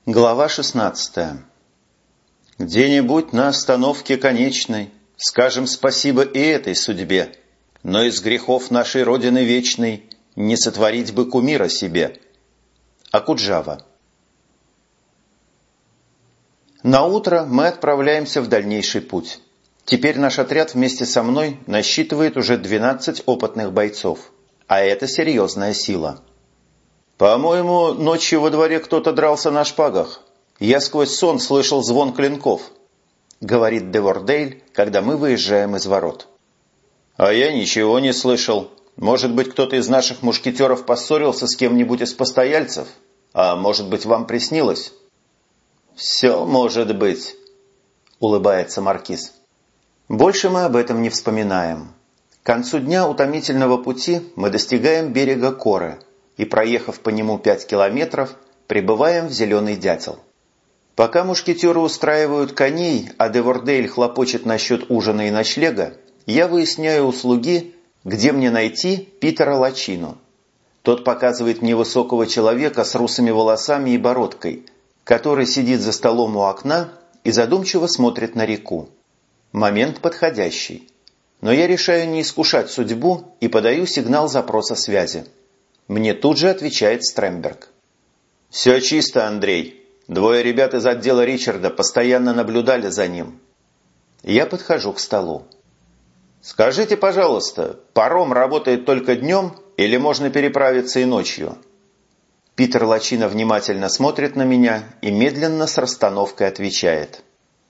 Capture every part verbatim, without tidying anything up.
Глава шестнадцатая. Где-нибудь на остановке конечной скажем спасибо и этой судьбе, но из грехов нашей Родины вечной не сотворить бы кумира себе. Окуджава. Наутро мы отправляемся в дальнейший путь. Теперь наш отряд вместе со мной насчитывает уже двенадцать опытных бойцов, а это серьезная сила. «По-моему, ночью во дворе кто-то дрался на шпагах. Я сквозь сон слышал звон клинков», — говорит Девордейль, когда мы выезжаем из ворот. «А я ничего не слышал. Может быть, кто-то из наших мушкетеров поссорился с кем-нибудь из постояльцев? А может быть, вам приснилось?» «Все может быть», — улыбается маркиз. Больше мы об этом не вспоминаем. К концу дня утомительного пути мы достигаем берега Коры и, проехав по нему пять километров, прибываем в Зеленый Дятел. Пока мушкетеры устраивают коней, а Девордейль хлопочет насчет ужина и ночлега, я выясняю у слуги, где мне найти Питера Лачину. Тот показывает мне высокого человека с русыми волосами и бородкой, который сидит за столом у окна и задумчиво смотрит на реку. Момент подходящий. Но я решаю не искушать судьбу и подаю сигнал запроса связи. Мне тут же отвечает Стремберг. «Все чисто, Андрей. Двое ребят из отдела Ричарда постоянно наблюдали за ним». Я подхожу к столу. «Скажите, пожалуйста, паром работает только днем или можно переправиться и ночью?» Питер Лачина внимательно смотрит на меня и медленно с расстановкой отвечает.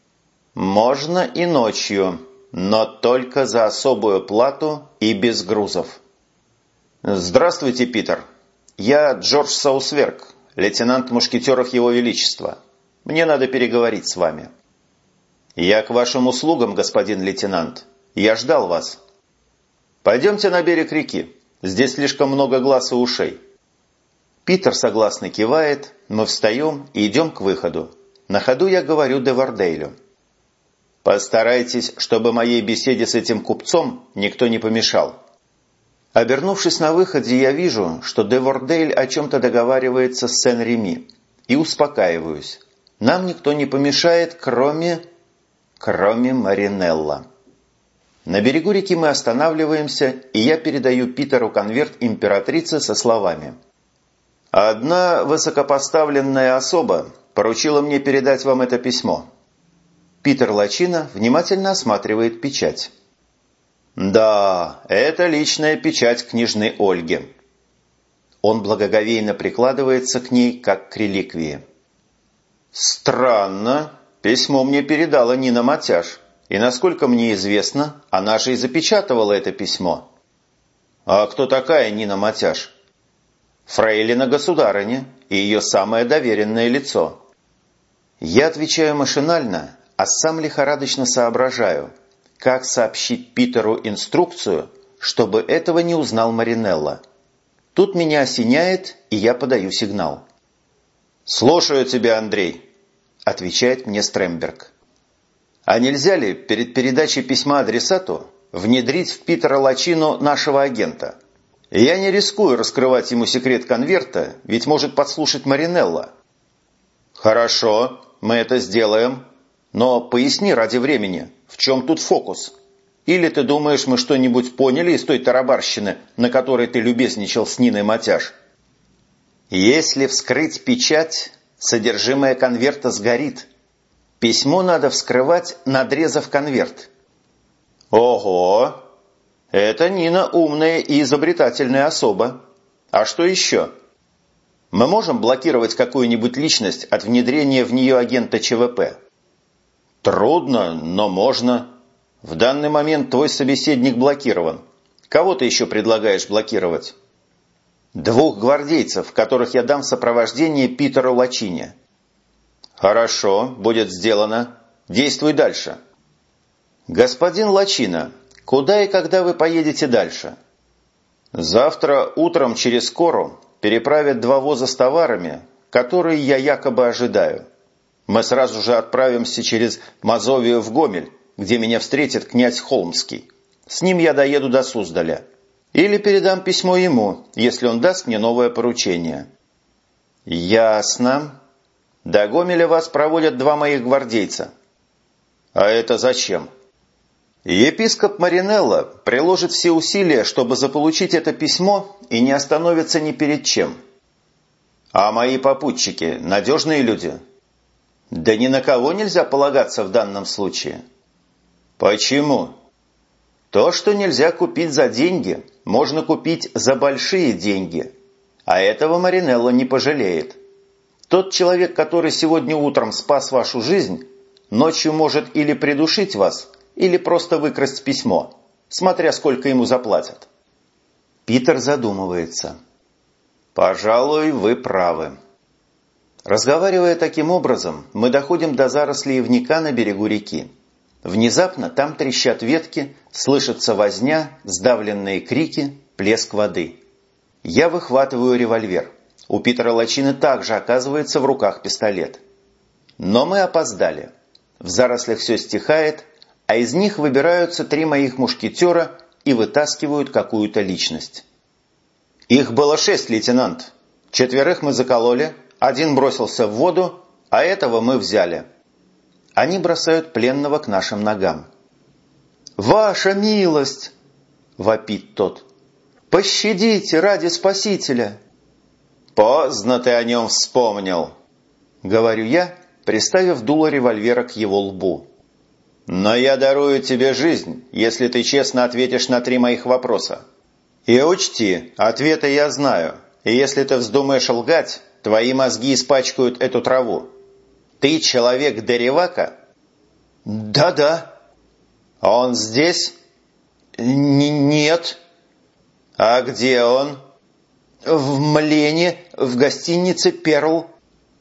«Можно и ночью, но только за особую плату и без грузов». «Здравствуйте, Питер. Я Джордж Саусверк, лейтенант мушкетеров Его Величества. Мне надо переговорить с вами». «Я к вашим услугам, господин лейтенант. Я ждал вас». «Пойдемте на берег реки. Здесь слишком много глаз и ушей». Питер согласно кивает, мы встаем и идем к выходу. На ходу я говорю Девордейлю. «Постарайтесь, чтобы моей беседе с этим купцом никто не помешал». Обернувшись на выходе, я вижу, что Девордейль о чем-то договаривается с Сен-Реми, и успокаиваюсь. Нам никто не помешает, кроме... кроме Маринелла. На берегу реки мы останавливаемся, и я передаю Питеру конверт императрицы со словами. «Одна высокопоставленная особа поручила мне передать вам это письмо». Питер Лачина внимательно осматривает печать. «Да, это личная печать княжны Ольги». Он благоговейно прикладывается к ней, как к реликвии. «Странно. Письмо мне передала Нина Матяш, и, насколько мне известно, она же и запечатывала это письмо». «А кто такая Нина Матяш?» «Фрейлина государыня и ее самое доверенное лицо». Я отвечаю машинально, а сам лихорадочно соображаю, как сообщить Питеру инструкцию, чтобы этого не узнал Маринелла. Тут меня осеняет, и я подаю сигнал. «Слушаю тебя, Андрей», – отвечает мне Стремберг. «А нельзя ли перед передачей письма адресату внедрить в Питера Лачину нашего агента? Я не рискую раскрывать ему секрет конверта, ведь может подслушать Маринелла». «Хорошо, мы это сделаем. Но поясни ради времени, в чем тут фокус? Или ты думаешь, мы что-нибудь поняли из той тарабарщины, на которой ты любезничал с Ниной Матяш?» «Если вскрыть печать, содержимое конверта сгорит. Письмо надо вскрывать, надрезав конверт». «Ого! Это Нина умная и изобретательная особа. А что еще? Мы можем блокировать какую-нибудь личность от внедрения в нее агента ЧВП?» «Трудно, но можно. В данный момент твой собеседник блокирован. Кого ты еще предлагаешь блокировать?» «Двух гвардейцев, которых я дам в сопровождение Питеру Лачине». «Хорошо, будет сделано. Действуй дальше». «Господин Лачина, куда и когда вы поедете дальше?» «Завтра утром через Кору переправят два воза с товарами, которые я якобы ожидаю. Мы сразу же отправимся через Мазовию в Гомель, где меня встретит князь Холмский. С ним я доеду до Суздаля. Или передам письмо ему, если он даст мне новое поручение». «Ясно. До Гомеля вас проводят два моих гвардейца». «А это зачем?» «Епископ Маринелло приложит все усилия, чтобы заполучить это письмо и не остановится ни перед чем». «А мои попутчики – надежные люди?» «Да ни на кого нельзя полагаться в данном случае». «Почему?» «То, что нельзя купить за деньги, можно купить за большие деньги. А этого Маринелло не пожалеет. Тот человек, который сегодня утром спас вашу жизнь, ночью может или придушить вас, или просто выкрасть письмо, смотря сколько ему заплатят». Питер задумывается. «Пожалуй, вы правы». Разговаривая таким образом, мы доходим до зарослей ивника на берегу реки. Внезапно там трещат ветки, слышится возня, сдавленные крики, плеск воды. Я выхватываю револьвер. У Питера Лачины также оказывается в руках пистолет. Но мы опоздали. В зарослях все стихает, а из них выбираются три моих мушкетера и вытаскивают какую-то личность. «Их было шесть, лейтенант. Четверых мы закололи, один бросился в воду, а этого мы взяли». Они бросают пленного к нашим ногам. «Ваша милость!» – вопит тот. «Пощадите ради Спасителя!» «Поздно ты о нем вспомнил», – говорю я, приставив дуло револьвера к его лбу. «Но я дарую тебе жизнь, если ты честно ответишь на три моих вопроса. И учти, ответы я знаю, и если ты вздумаешь лгать, твои мозги испачкают эту траву. Ты человек Деревака?» «Да-да». «Он здесь?» Н «Нет». «А где он?» «В Млене, в гостинице «Перл».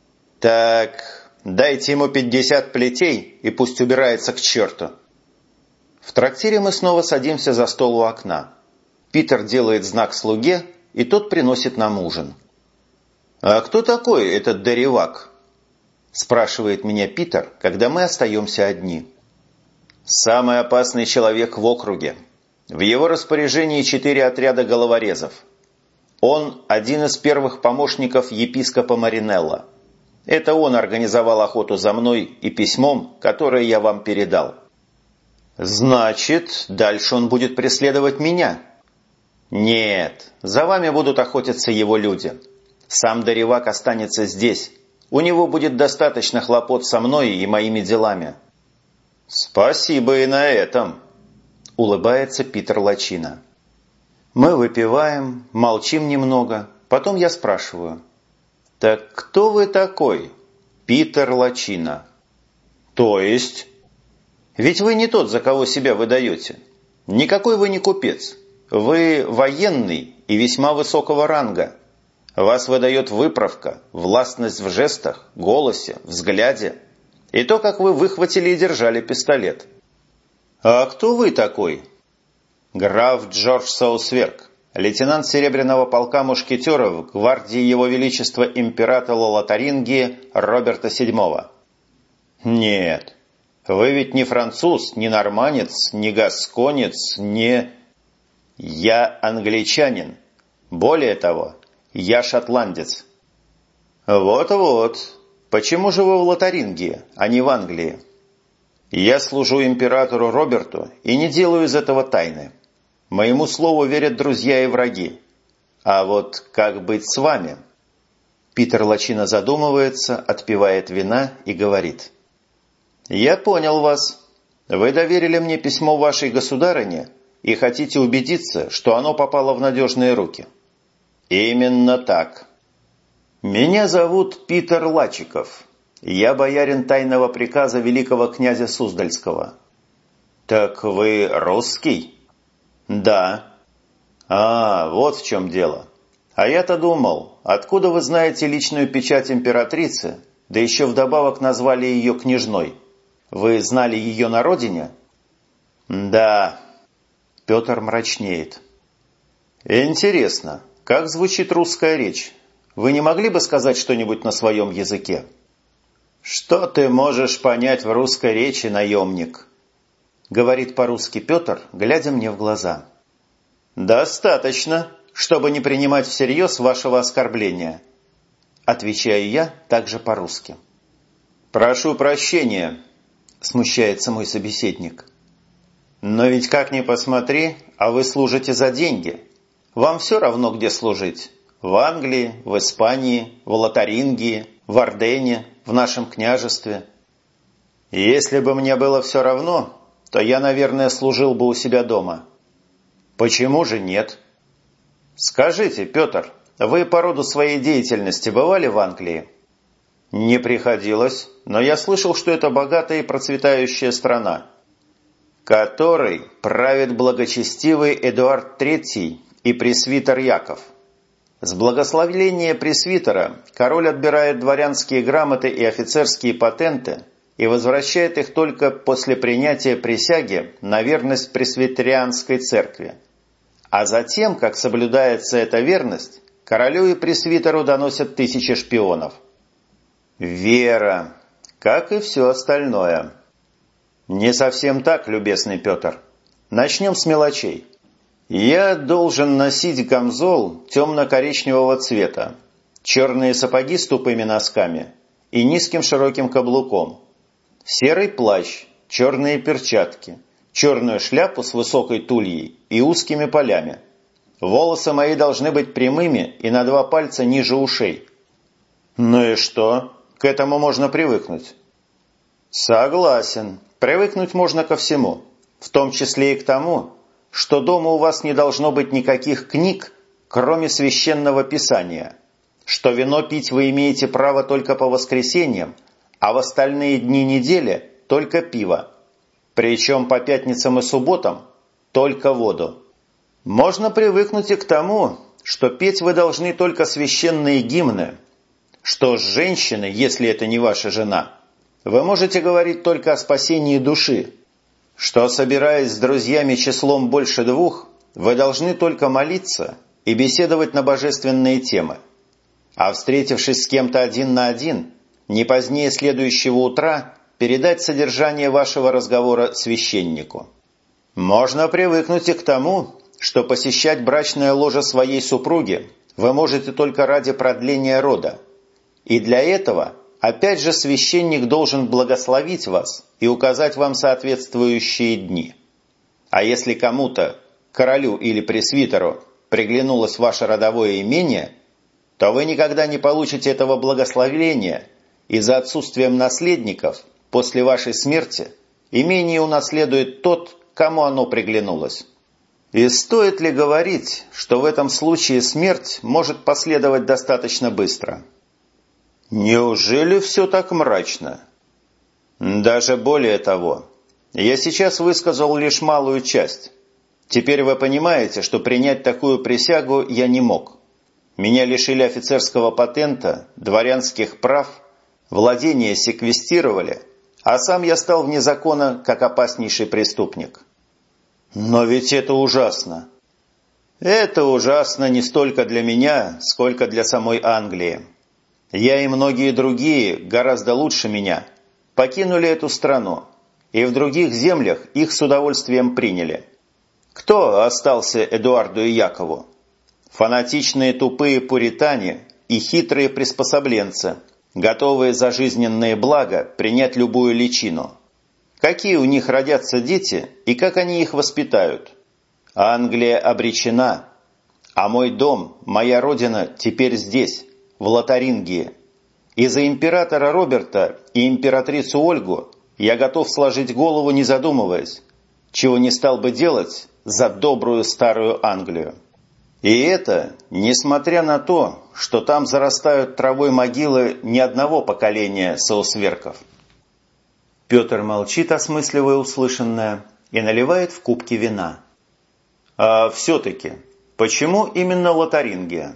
«Так, дайте ему пятьдесят плетей, и пусть убирается к черту». В трактире мы снова садимся за стол у окна. Питер делает знак слуге, и тот приносит нам ужин. «А кто такой этот Деревак?» – спрашивает меня Питер, когда мы остаемся одни. «Самый опасный человек в округе. В его распоряжении четыре отряда головорезов. Он один из первых помощников епископа Маринелло. Это он организовал охоту за мной и письмом, которое я вам передал». «Значит, дальше он будет преследовать меня?» «Нет, за вами будут охотиться его люди. Сам Деревак останется здесь. У него будет достаточно хлопот со мной и моими делами». «Спасибо и на этом», – улыбается Питер Лачина. Мы выпиваем, молчим немного, потом я спрашиваю. «Так кто вы такой, Питер Лачина?» «То есть?» «Ведь вы не тот, за кого себя выдаете. Никакой вы не купец. Вы военный и весьма высокого ранга. Вас выдает выправка, властность в жестах, голосе, взгляде и то, как вы выхватили и держали пистолет». «А кто вы такой?» «Граф Джордж Саусверг, лейтенант Серебряного полка мушкетеров гвардии Его Величества императора Лотарингии Роберта седьмого». «Нет, вы ведь не француз, не норманец, не гасконец, не...» «Я англичанин. Более того, я шотландец». «Вот-вот. Почему же вы в Лотарингии, а не в Англии?» «Я служу императору Роберту и не делаю из этого тайны. Моему слову верят друзья и враги. А вот как быть с вами?» Питер Лачина задумывается, отпивает вина и говорит. «Я понял вас. Вы доверили мне письмо вашей государыне и хотите убедиться, что оно попало в надежные руки». «Именно так. Меня зовут Питер Лачиков. Я боярин тайного приказа великого князя Суздальского». «Так вы русский?» «Да». «А, вот в чем дело. А я-то думал, откуда вы знаете личную печать императрицы, да еще вдобавок назвали ее княжной? Вы знали ее на родине?» «Да». Петр мрачнеет. «Интересно, как звучит русская речь? Вы не могли бы сказать что-нибудь на своем языке?» «Что ты можешь понять в русской речи, наемник?» — говорит по-русски Петр, глядя мне в глаза. «Достаточно, чтобы не принимать всерьез вашего оскорбления», — отвечаю я также по-русски. «Прошу прощения», – смущается мой собеседник. «Но ведь как ни посмотри, а вы служите за деньги. Вам все равно, где служить. В Англии, в Испании, в Лотарингии, в Арденне, в нашем княжестве. Если бы мне было все равно, то я, наверное, служил бы у себя дома. Почему же нет? Скажите, Петр, вы по роду своей деятельности бывали в Англии? Не приходилось, но я слышал, что это богатая и процветающая страна, которой правит благочестивый Эдуард Третий и пресвитер Яков. С благословения пресвитера король отбирает дворянские грамоты и офицерские патенты и возвращает их только после принятия присяги на верность пресвитерианской церкви. А затем, как соблюдается эта верность, королю и пресвитеру доносят тысячи шпионов. Вера, как и все остальное. Не совсем так, любезный Петр. Начнем с мелочей. Я должен носить камзол темно-коричневого цвета, черные сапоги с тупыми носками и низким широким каблуком, серый плащ, черные перчатки, черную шляпу с высокой тульей и узкими полями. Волосы мои должны быть прямыми и на два пальца ниже ушей. Ну и что? К этому можно привыкнуть. Согласен. Привыкнуть можно ко всему, в том числе и к тому, что дома у вас не должно быть никаких книг, кроме священного писания, что вино пить вы имеете право только по воскресеньям, а в остальные дни недели только пиво, причем по пятницам и субботам только воду. Можно привыкнуть и к тому, что петь вы должны только священные гимны, что с женщиной, если это не ваша жена, вы можете говорить только о спасении души, что, собираясь с друзьями числом больше двух, вы должны только молиться и беседовать на божественные темы, а встретившись с кем-то один на один, не позднее следующего утра передать содержание вашего разговора священнику. Можно привыкнуть и к тому, что посещать брачное ложе своей супруги вы можете только ради продления рода, и для этого опять же священник должен благословить вас и указать вам соответствующие дни. А если кому-то, королю или пресвитеру, приглянулось ваше родовое имение, то вы никогда не получите этого благословения, и за отсутствием наследников после вашей смерти имение унаследует тот, кому оно приглянулось. И стоит ли говорить, что в этом случае смерть может последовать достаточно быстро? Неужели все так мрачно? Даже более того, я сейчас высказал лишь малую часть. Теперь вы понимаете, что принять такую присягу я не мог. Меня лишили офицерского патента, дворянских прав, владения секвестировали, а сам я стал вне закона как опаснейший преступник. Но ведь это ужасно. Это ужасно не столько для меня, сколько для самой Англии. Я и многие другие, гораздо лучше меня, покинули эту страну, и в других землях их с удовольствием приняли. Кто остался Эдуарду и Якову? Фанатичные тупые пуритане и хитрые приспособленцы, готовые за жизненные блага принять любую личину. Какие у них родятся дети и как они их воспитают? Англия обречена, а мой дом, моя родина теперь здесь, в Лотарингии. И за императора Роберта и императрицу Ольгу я готов сложить голову, не задумываясь, чего не стал бы делать за добрую старую Англию. И это несмотря на то, что там зарастают травой могилы ни одного поколения соусверков. Петр молчит, осмысливая услышанное, и наливает в кубки вина. А все-таки, почему именно Лотарингия?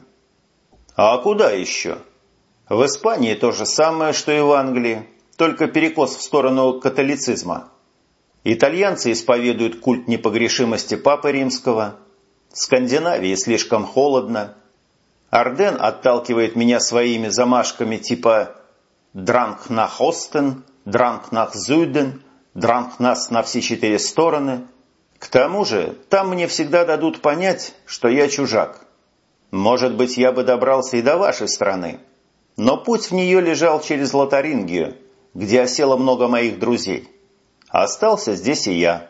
А куда еще? В Испании то же самое, что и в Англии, только перекос в сторону католицизма. Итальянцы исповедуют культ непогрешимости Папы Римского. В Скандинавии слишком холодно. Арден отталкивает меня своими замашками типа «Дранг нах Остен», «Дранг нах Зюден», «Дранг нас на все четыре стороны». К тому же там мне всегда дадут понять, что я чужак. Может быть, я бы добрался и до вашей страны, но путь в нее лежал через Лотарингию, где осело много моих друзей. Остался здесь и я.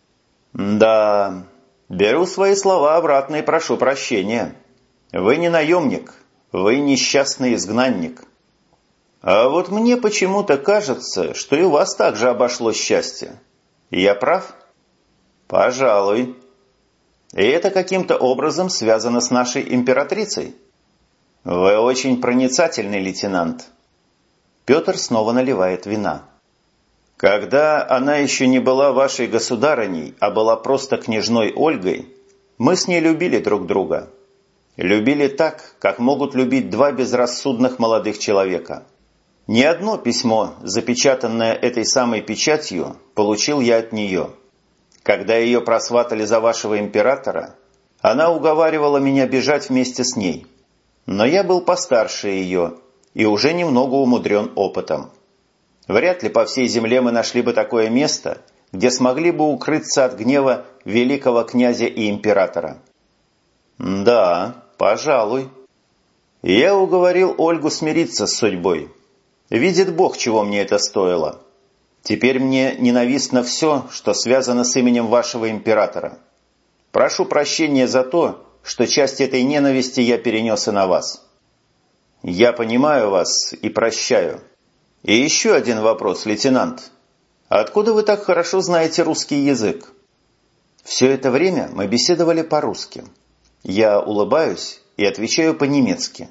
Да, беру свои слова обратно и прошу прощения. Вы не наемник, вы несчастный изгнанник. А вот мне почему-то кажется, что и у вас также обошлось счастье. Я прав? Пожалуй. И это каким-то образом связано с нашей императрицей? Вы очень проницательный, лейтенант. Петр снова наливает вина. Когда она еще не была вашей государыней, а была просто княжной Ольгой, мы с ней любили друг друга. Любили так, как могут любить два безрассудных молодых человека. Ни одно письмо, запечатанное этой самой печатью, получил я от нее. Когда ее просватали за вашего императора, она уговаривала меня бежать вместе с ней. Но я был постарше ее и уже немного умудрен опытом. Вряд ли по всей земле мы нашли бы такое место, где смогли бы укрыться от гнева великого князя и императора. Да, пожалуй. Я уговорил Ольгу смириться с судьбой. Видит Бог, чего мне это стоило. Теперь мне ненавистно все, что связано с именем вашего императора. Прошу прощения за то, что часть этой ненависти я перенес и на вас. Я понимаю вас и прощаю. И еще один вопрос, лейтенант. Откуда вы так хорошо знаете русский язык? Все это время мы беседовали по-русски. Я улыбаюсь и отвечаю по-немецки.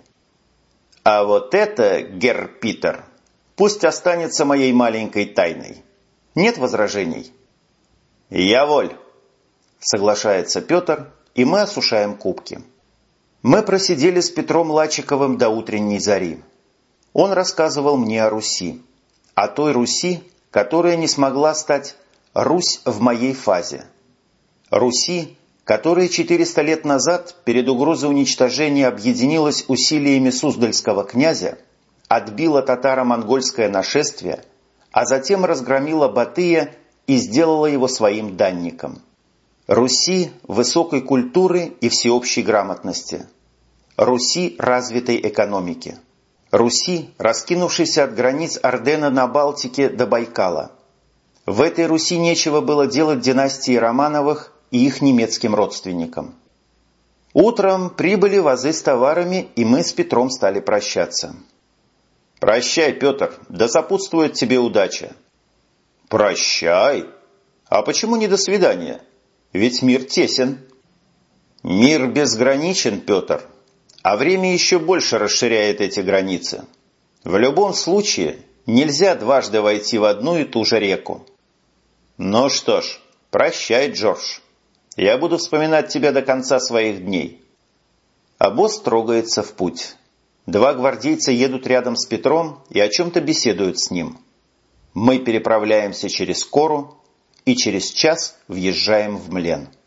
А вот это, герр Питер, пусть останется моей маленькой тайной. Нет возражений? Я воль, соглашается Петр, и мы осушаем кубки. Мы просидели с Петром Лачиковым до утренней зари. Он рассказывал мне о Руси, о той Руси, которая не смогла стать Русь в моей фазе. Руси, которая четыреста лет назад перед угрозой уничтожения объединилась усилиями суздальского князя, отбила татаро-монгольское нашествие, а затем разгромила Батыя и сделала его своим данником. Руси высокой культуры и всеобщей грамотности. Руси развитой экономики. Руси, раскинувшейся от границ Ордена на Балтике до Байкала. В этой Руси нечего было делать династии Романовых и их немецким родственникам. Утром прибыли вазы с товарами, и мы с Петром стали прощаться. «Прощай, Петр, да сопутствует тебе удача». «Прощай? А почему не до свидания? Ведь мир тесен». «Мир безграничен, Петр, а время еще больше расширяет эти границы. В любом случае нельзя дважды войти в одну и ту же реку». «Ну что ж, прощай, Джордж. Я буду вспоминать тебя до конца своих дней». А босс трогается в путь. Два гвардейца едут рядом с Петром и о чем-то беседуют с ним. Мы переправляемся через Кору и через час въезжаем в Млен.